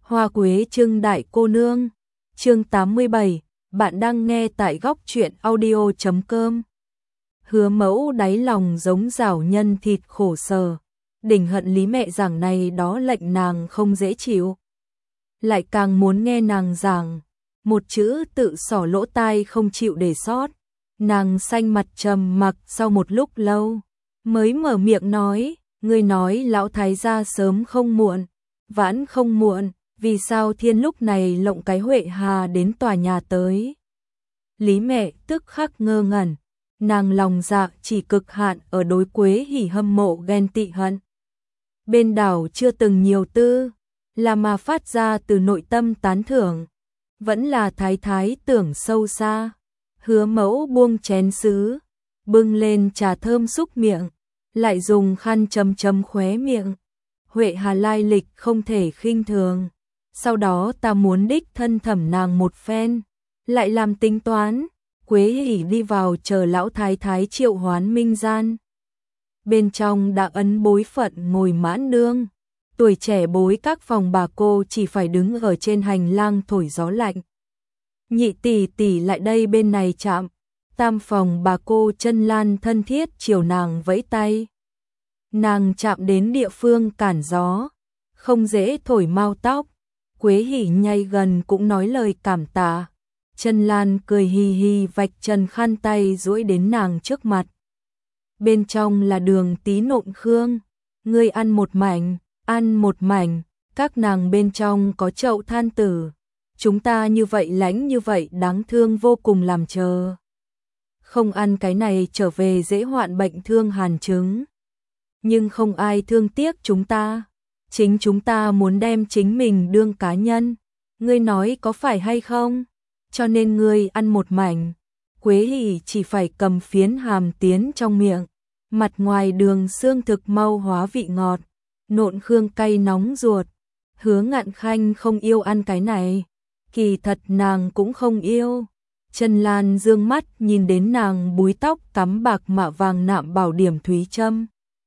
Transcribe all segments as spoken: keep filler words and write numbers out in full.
Hoa quế trưng đại cô nương. Chương tám mươi bảy, bạn đang nghe tại góc truyện audio chấm com. Hứa Mẫu đáy lòng giống rảo nhân thịt khổ sở, đỉnh hận Lý mẹ giảng này đó lệnh nàng không dễ chịu. Lại càng muốn nghe nàng giảng, một chữ tự xỏ lỗ tai không chịu để sót. Nàng xanh mặt trầm mặc sau một lúc lâu, mới mở miệng nói, ngươi nói lão thái gia sớm không muộn, vãn không muộn, vì sao thiên lúc này lộng cái Huệ Hà đến tòa nhà tới. Lý mẹ tức khắc ngơ ngẩn, nàng lòng dạ chỉ cực hạn ở đối Quế Hỉ hâm mộ ghen tị hận. Bên đảo chưa từng nhiều tư, là mà phát ra từ nội tâm tán thưởng, vẫn là thái thái tưởng sâu xa. Hứa Mẫu buông chén sứ, bưng lên trà thơm xúc miệng, lại dùng khăn chấm chấm khóe miệng. Huệ Hà lai lịch không thể khinh thường, sau đó ta muốn đích thân thẩm nàng một phen, lại làm tính toán. Quế Hỉ đi vào chờ lão thái thái triệu hoán minh gian. Bên trong đã ấn bối phận ngồi mãn nương, tuổi trẻ bối các phòng bà cô chỉ phải đứng ở trên hành lang thổi gió lạnh. Nhị tỷ tỷ lại đây bên này chạm, tam phòng bà cô Chân Lan thân thiết chiều nàng vẫy tay. Nàng chạm đến địa phương cản gió, không dễ thổi mau tóc. Quế Hỉ nhảy gần cũng nói lời cảm tạ. Chân Lan cười hì hì vạch trần khăn tay duỗi đến nàng trước mặt. Bên trong là đường tí nộn khương, ngươi ăn một mảnh, ăn một mảnh, các nàng bên trong có chậu than tử. Chúng ta như vậy lánh như vậy đáng thương vô cùng làm chờ. Không ăn cái này trở về dễ hoạn bệnh thương hàn chứng. Nhưng không ai thương tiếc chúng ta. Chính chúng ta muốn đem chính mình đương cá nhân. Ngươi nói có phải hay không? Cho nên ngươi ăn một mảnh. Quế Hỉ chỉ phải cầm phiến hàm tiến trong miệng. Mặt ngoài đường xương thực mau hóa vị ngọt. Nộn khương cay nóng ruột. Hứa Ngạn Khanh không yêu ăn cái này. Kỳ thật nàng cũng không yêu. Chân Lan dương mắt nhìn đến nàng búi tóc cắm bạc mạ vàng nạm bảo điểm thúy châm.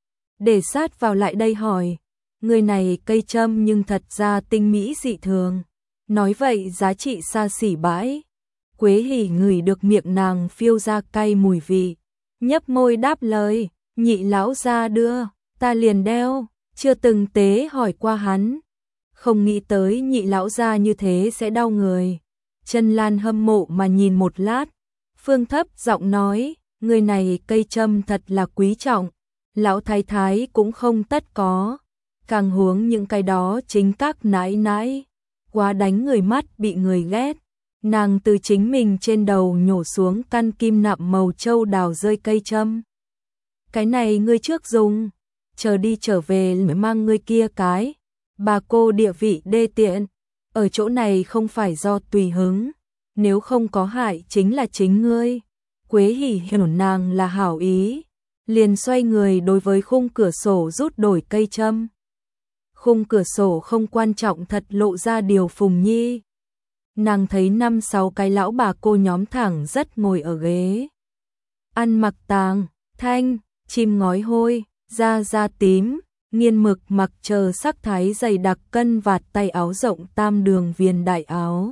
Để sát vào lại đây hỏi, người này cây châm nhưng thật ra tinh mỹ dị thường. Nói vậy giá trị xa xỉ bãi. Quế Hỉ ngửi được miệng nàng phiêu ra cay mùi vị. Nhấp môi đáp lời, nhị lão gia đưa, ta liền đeo, chưa từng tế hỏi qua hắn. Không nghĩ tới nhị lão gia như thế sẽ đau người. Chân Lan hâm mộ mà nhìn một lát, phương thấp giọng nói, người này cây châm thật là quý trọng, lão thái thái cũng không tất có, càng huống những cái đó chính các nãi nãi, quá đánh người mắt bị người ghét. Nàng từ chính mình trên đầu nhổ xuống căn kim nạm màu châu đào rơi cây châm. Cái này ngươi trước dùng, chờ đi trở về mới mang ngươi kia cái. Bà cô địa vị đê tiện, ở chỗ này không phải do tùy hứng, nếu không có hại chính là chính ngươi. Quế Hỉ hiểu nàng là hảo ý, liền xoay người đối với khung cửa sổ rút đổi cây châm. Khung cửa sổ không quan trọng thật lộ ra điều Phùng Nhi. Nàng thấy năm sáu cái lão bà cô nhóm thẳng rất ngồi ở ghế. Ăn mặc tàng, thanh, chim ngói hôi, da da tím. Nghiên mực mặc chờ sắc thái dày đặc cân vạt tay áo rộng tam đường viền đại áo.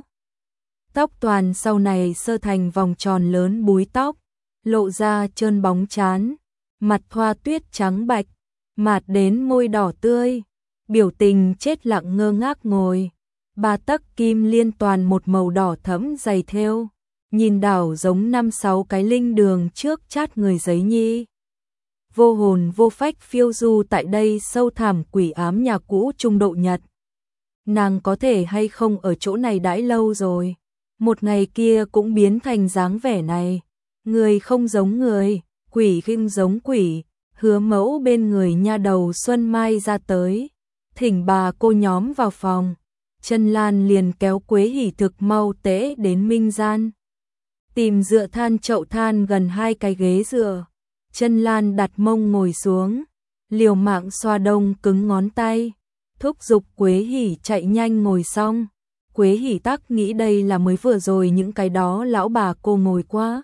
Tóc toàn sau này sơ thành vòng tròn lớn búi tóc, lộ ra trơn bóng trán, mặt thoa tuyết trắng bạch, mạt đến môi đỏ tươi, biểu tình chết lặng ngơ ngác ngồi. Ba tấc kim liên toàn một màu đỏ thẫm dày thêu, nhìn đảo giống năm sáu cái linh đường trước chát người giấy nhi. Vô hồn vô phách phiêu du tại đây sâu thẳm quỷ ám nhà cũ Trung Độ Nhật. Nàng có thể hay không ở chỗ này đãi lâu rồi, một ngày kia cũng biến thành dáng vẻ này. Người không giống người, quỷ không giống quỷ. Hứa Mẫu bên người nha đầu Xuân Mai ra tới, thỉnh bà cô nhóm vào phòng. Chân Lan liền kéo Quế Hỉ thực mau tễ đến minh gian, tìm dựa than chậu than gần hai cái ghế dựa. Chân Lan đặt mông ngồi xuống, liều mạng xoa đông cứng ngón tay, thúc giục Quế Hỉ chạy nhanh ngồi xong. Quế Hỉ tắc nghĩ đây là mới vừa rồi những cái đó lão bà cô ngồi qua.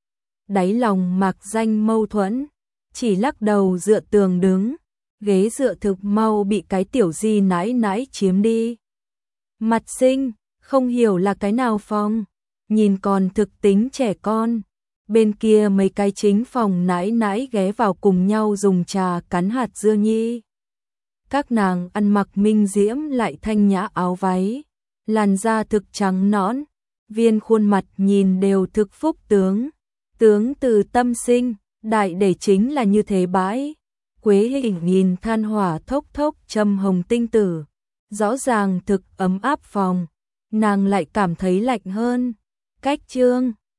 Đáy lòng mạc danh mâu thuẫn, chỉ lắc đầu dựa tường đứng, ghế dựa thực mau bị cái tiểu di nãi nãi chiếm đi. Mặt xinh, không hiểu là cái nào phòng, nhìn còn thực tính trẻ con. Bên kia mấy cái chính phòng nãi nãi ghé vào cùng nhau dùng trà cắn hạt dưa nhi. Các nàng ăn mặc minh diễm lại thanh nhã áo váy, làn da thực trắng nõn, viên khuôn mặt nhìn đều thực phúc tướng. Tướng từ tâm sinh, đại để chính là như thế bãi. Quế Hình nhìn than hỏa thốc thốc châm hồng tinh tử, rõ ràng thực ấm áp phòng, nàng lại cảm thấy lạnh hơn. Cách Trương